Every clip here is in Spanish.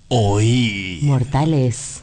Oí. Mortales.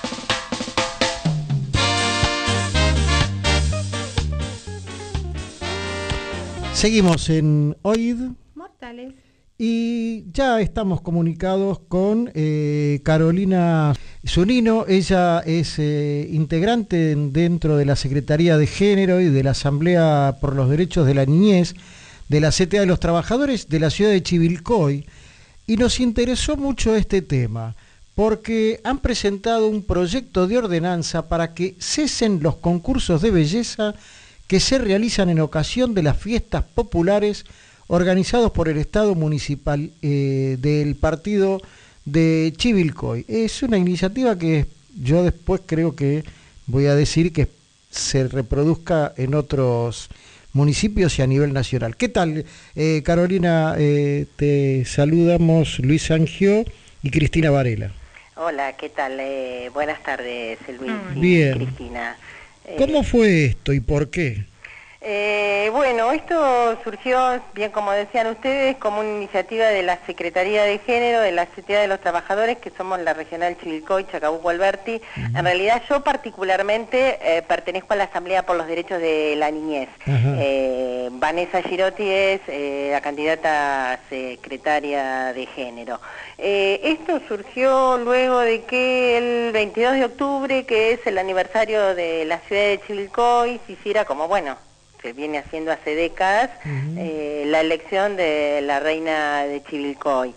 Seguimos en Oíd. Mortales. Y ya estamos comunicados con Carolina Zunino. Ella es integrante dentro de la Secretaría de Género y de la Asamblea por los Derechos de la Niñez de la CTA de los Trabajadores de la ciudad de Chivilcoy. Y nos interesó mucho este tema porque han presentado un proyecto de ordenanza para que cesen los concursos de belleza que se realizan en ocasión de las fiestas populares organizados por el Estado Municipal del partido de Chivilcoy. Es una iniciativa que yo después creo que voy a decir que se reproduzca en otros municipios y a nivel nacional. ¿Qué tal, Carolina? Te saludamos Luis Angio y Cristina Varela. Hola, ¿qué tal? Buenas tardes, Luis y Bien. Cristina. ¿Cómo fue esto y por qué? Bueno, esto surgió, bien como decían ustedes, como una iniciativa de la Secretaría de Género, de la CTA de los Trabajadores, que somos la regional Chivilcoy, Chacabuco, Alberti. En realidad yo particularmente pertenezco a la Asamblea por los Derechos de la Niñez. Vanessa Girotti es la candidata a secretaria de Género. Esto surgió luego de que el 22 de octubre, que es el aniversario de la ciudad de Chivilcoy, se hiciera como, bueno, se viene haciendo hace décadas, la elección de la reina de Chivilcoy.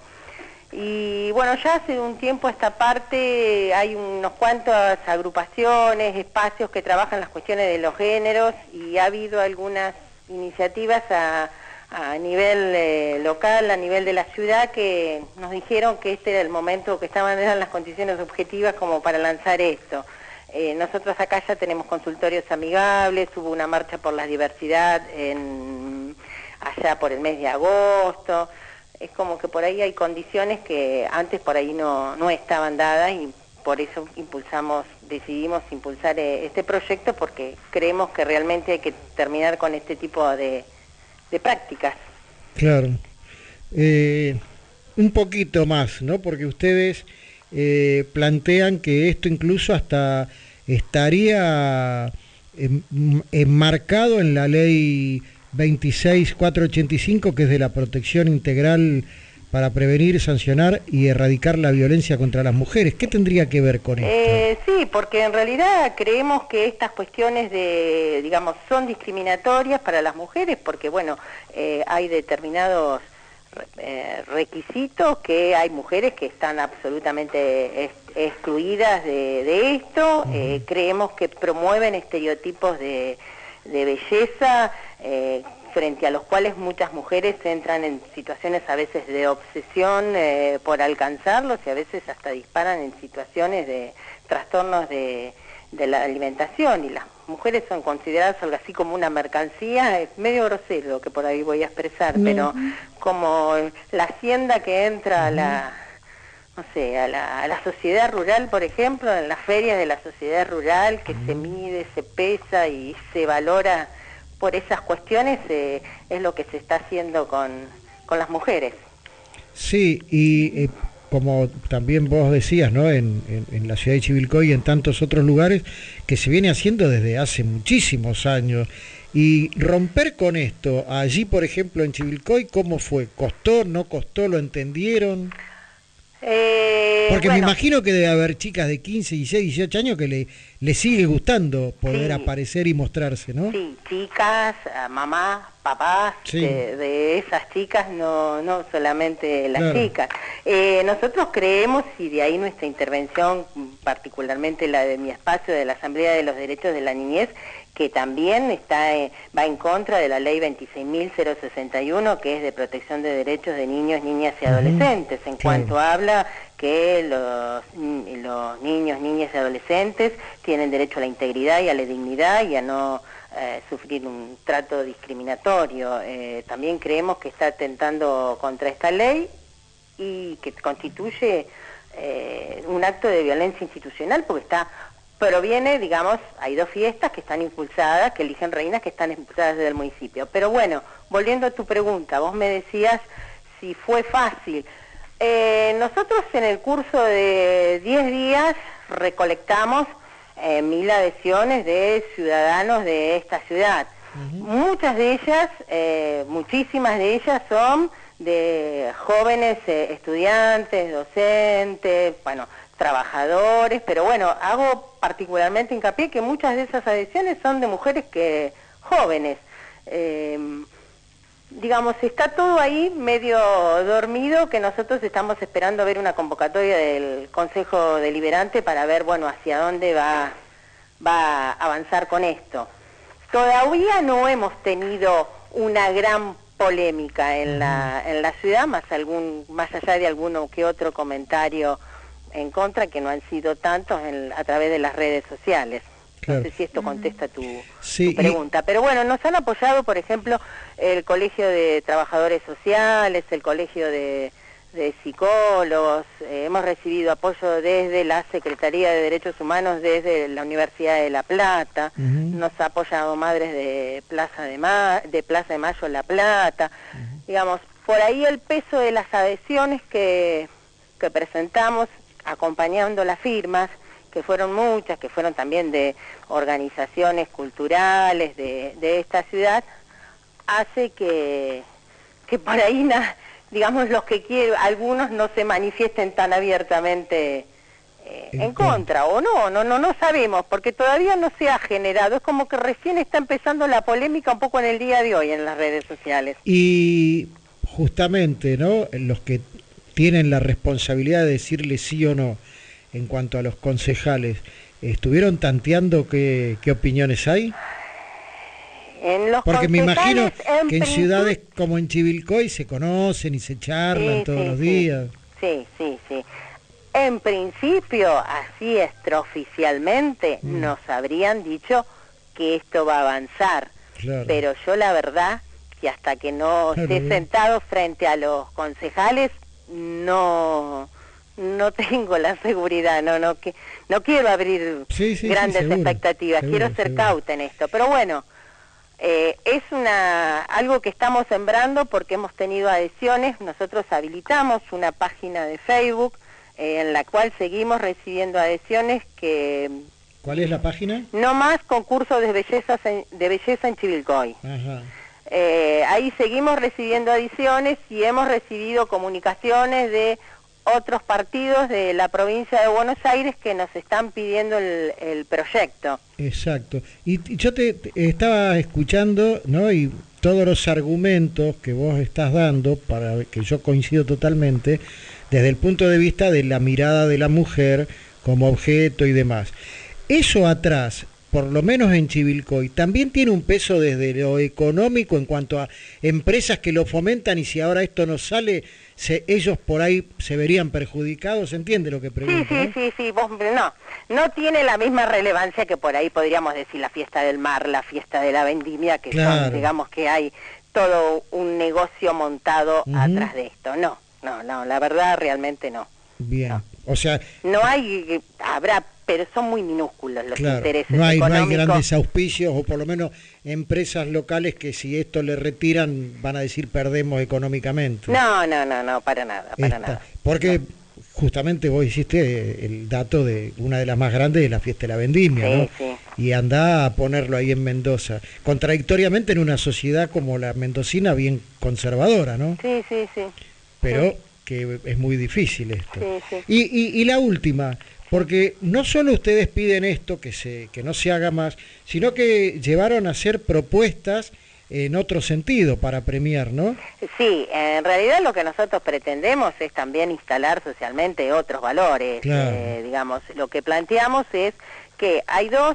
Y bueno, ya hace un tiempo a esta parte hay unos cuantas agrupaciones, espacios que trabajan las cuestiones de los géneros y ha habido algunas iniciativas a nivel local, a nivel de la ciudad, que nos dijeron que este era el momento, que eran las condiciones objetivas como para lanzar esto. Nosotros acá ya tenemos consultorios amigables, hubo una marcha por la diversidad allá por el mes de agosto. Es como que por ahí hay condiciones que antes por ahí no estaban dadas y por eso decidimos impulsar este proyecto, porque creemos que realmente hay que terminar con este tipo de prácticas. Claro. Un poquito más, ¿no? Porque ustedes plantean que esto incluso hasta estaría enmarcado en la ley 26485, que es de la protección integral para prevenir, sancionar y erradicar la violencia contra las mujeres. ¿Qué tendría que ver con esto? Sí, porque en realidad creemos que estas cuestiones son discriminatorias para las mujeres, porque bueno, hay determinados requisitos que hay mujeres que están absolutamente excluidas de esto. Creemos que promueven estereotipos de belleza frente a los cuales muchas mujeres entran en situaciones a veces de obsesión por alcanzarlos y a veces hasta disparan en situaciones de trastornos de la alimentación, y las mujeres son consideradas algo así como una mercancía. Es medio grosero lo que por ahí voy a expresar, pero como la hacienda que entra a la sociedad rural, por ejemplo, en las ferias de la sociedad rural, que se mide, se pesa y se valora por esas cuestiones, es lo que se está haciendo con las mujeres. Sí, y como también vos decías, ¿no? En la ciudad de Chivilcoy y en tantos otros lugares, que se viene haciendo desde hace muchísimos años. Y romper con esto, allí por ejemplo en Chivilcoy, ¿cómo fue? ¿Costó, no costó, lo entendieron? Porque me imagino que debe haber chicas de 15, 16, 18 años que le sigue gustando poder aparecer y mostrarse, ¿no? Sí, chicas, mamás, papás, sí, de esas chicas, no solamente las chicas. Nosotros creemos, y de ahí nuestra intervención, particularmente la de mi espacio de la Asamblea de los Derechos de la Niñez, que también va en contra de la ley 26.061, que es de protección de derechos de niños, niñas y adolescentes, en cuanto habla que los niños, niñas y adolescentes tienen derecho a la integridad y a la dignidad y a no sufrir un trato discriminatorio. También creemos que está atentando contra esta ley y que constituye un acto de violencia institucional, porque proviene, hay dos fiestas que están impulsadas, que eligen reinas, que están impulsadas desde el municipio. Pero bueno, volviendo a tu pregunta, vos me decías si fue fácil. Nosotros en el curso de 10 días recolectamos 1000 adhesiones de ciudadanos de esta ciudad. Muchas de ellas, muchísimas de ellas son de jóvenes estudiantes, docentes, bueno, trabajadores, pero bueno, hago particularmente hincapié que muchas de esas adhesiones son de mujeres jóvenes. Digamos, está todo ahí medio dormido, que nosotros estamos esperando ver una convocatoria del Consejo Deliberante para ver, bueno, hacia dónde va a avanzar con esto. Todavía no hemos tenido una gran polémica en la ciudad, más allá de alguno que otro comentario en contra, que no han sido tantos a través de las redes sociales. Claro. No sé si esto contesta tu pregunta. Pero bueno, nos han apoyado, por ejemplo, el Colegio de Trabajadores Sociales, el Colegio de Psicólogos, hemos recibido apoyo desde la Secretaría de Derechos Humanos, desde la Universidad de La Plata, nos ha apoyado Madres de Plaza de Mayo La Plata. Digamos, por ahí el peso de las adhesiones que presentamos, acompañando las firmas, que fueron muchas, que fueron también de organizaciones culturales de esta ciudad, hace que por ahí, digamos, los que quieren, algunos no se manifiesten tan abiertamente en contra, o no sabemos, porque todavía no se ha generado, es como que recién está empezando la polémica un poco en el día de hoy en las redes sociales. Y justamente, ¿no?, los que tienen la responsabilidad de decirle sí o no, en cuanto a los concejales, ¿estuvieron tanteando qué opiniones hay? Porque me imagino que en ciudades como en Chivilcoy se conocen y se charlan todos los días. Sí. En principio, así extraoficialmente, nos habrían dicho que esto va a avanzar. Claro. Pero yo la verdad que hasta que no esté sentado frente a los concejales, no tengo la seguridad, no quiero abrir grandes expectativas, quiero ser cauta en esto, pero bueno, es algo que estamos sembrando porque hemos tenido adhesiones. Nosotros habilitamos una página de Facebook en la cual seguimos recibiendo adhesiones que... ¿Cuál es la página? No Más Concursos de Belleza en Chivilcoy. Ajá. Ahí seguimos recibiendo adhesiones y hemos recibido comunicaciones de otros partidos de la provincia de Buenos Aires que nos están pidiendo el proyecto. Exacto. Y yo te estaba escuchando, ¿no?, y todos los argumentos que vos estás dando, para que yo coincido totalmente, desde el punto de vista de la mirada de la mujer como objeto y demás. Eso atrás, por lo menos en Chivilcoy, también tiene un peso desde lo económico en cuanto a empresas que lo fomentan, y si ahora esto no sale, ellos por ahí se verían perjudicados. ¿Entiende lo que pregunto? Sí, vos, no tiene la misma relevancia que por ahí podríamos decir la fiesta del mar, la fiesta de la vendimia, que son, digamos, que hay todo un negocio montado atrás de esto. No, la verdad realmente no. Bien, no. O sea... No hay, habrá, pero son muy minúsculos los intereses económicos. No hay grandes auspicios, o por lo menos empresas locales que si esto le retiran van a decir perdemos económicamente. No, para nada. Porque justamente vos hiciste el dato de una de las más grandes de la fiesta de la vendimia, ¿no? Sí. Y andá a ponerlo ahí en Mendoza, contradictoriamente en una sociedad como la mendocina bien conservadora, ¿no? Sí. Pero que es muy difícil esto. Sí. Y la última, porque no solo ustedes piden esto, que no se haga más, sino que llevaron a hacer propuestas en otro sentido para premiar, ¿no? Sí, en realidad lo que nosotros pretendemos es también instalar socialmente otros valores. Claro. Digamos, lo que planteamos es que hay dos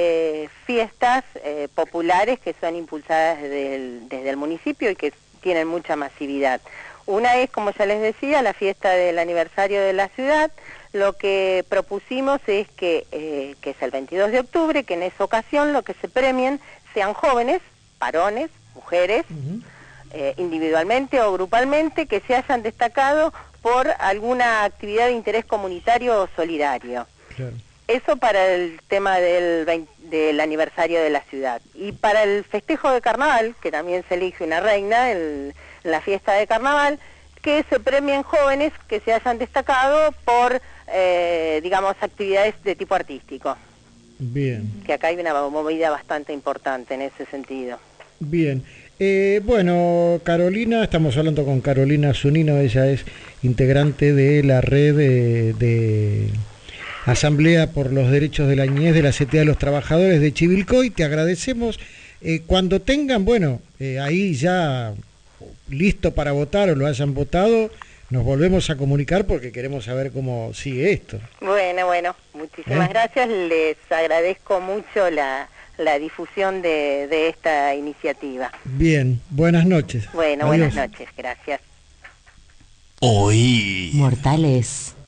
fiestas populares que son impulsadas desde el municipio y que tienen mucha masividad. Una es, como ya les decía, la fiesta del aniversario de la ciudad. Lo que propusimos es que es el 22 de octubre, que en esa ocasión lo que se premien sean jóvenes, varones, mujeres, individualmente o grupalmente, que se hayan destacado por alguna actividad de interés comunitario o solidario. Claro. Eso para el tema del aniversario de la ciudad. Y para el festejo de carnaval, que también se elige una reina, la fiesta de carnaval, que se premien jóvenes que se hayan destacado por, digamos, actividades de tipo artístico. Bien. Que acá hay una movida bastante importante en ese sentido. Bien. Bueno, Carolina, estamos hablando con Carolina Zunino, ella es integrante de la red de Asamblea por los Derechos de la Niñez de la CTA de los Trabajadores de Chivilcoy. Te agradecemos. Cuando tengan, bueno, ahí ya listo para votar o lo hayan votado, nos volvemos a comunicar porque queremos saber cómo sigue esto. Bueno, muchísimas gracias. Les agradezco mucho la difusión de esta iniciativa. Bien, buenas noches. Bueno, adiós. buenas noches, gracias. Hoy. Mortales.